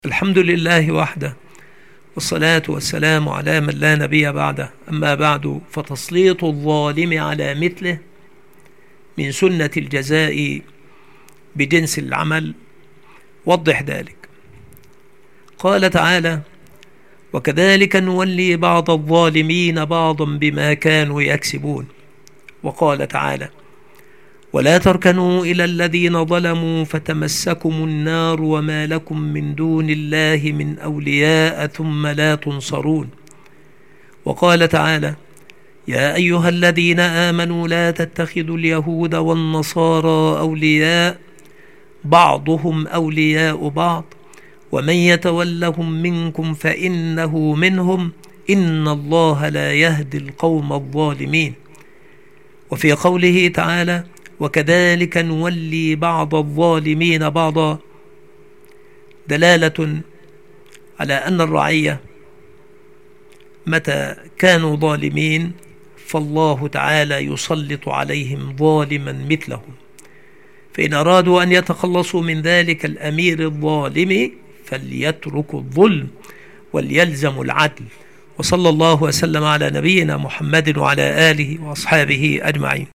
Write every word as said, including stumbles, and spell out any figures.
الحمد لله وحده، والصلاة والسلام على من لا نبي بعده. أما بعد، فتسليط الظالم على مثله من سنة الجزاء بجنس العمل. وضح ذلك. قال تعالى: وكذلك نولي بعض الظالمين بعضا بما كانوا يكسبون. وقال تعالى: ولا تركنوا إلى الذين ظلموا فتمسكم النار وما لكم من دون الله من أولياء ثم لا تنصرون. وقال تعالى: يا أيها الذين آمنوا لا تتخذوا اليهود والنصارى أولياء بعضهم أولياء بعض ومن يتولهم منكم فإنه منهم إن الله لا يهدي القوم الظالمين. وفي قوله تعالى: وكذلك نولي بعض الظالمين بعضا، دلالة على أن الرعية متى كانوا ظالمين فالله تعالى يسلط عليهم ظالما مثلهم، فإن أرادوا أن يتخلصوا من ذلك الأمير الظالم فليتركوا الظلم وليلزموا العدل. وصلى الله وسلم على نبينا محمد وعلى آله وأصحابه أجمعين.